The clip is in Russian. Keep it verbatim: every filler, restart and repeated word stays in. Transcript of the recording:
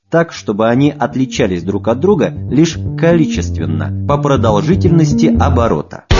так, чтобы они отличались друг от друга лишь количественно, по продолжительности оборота.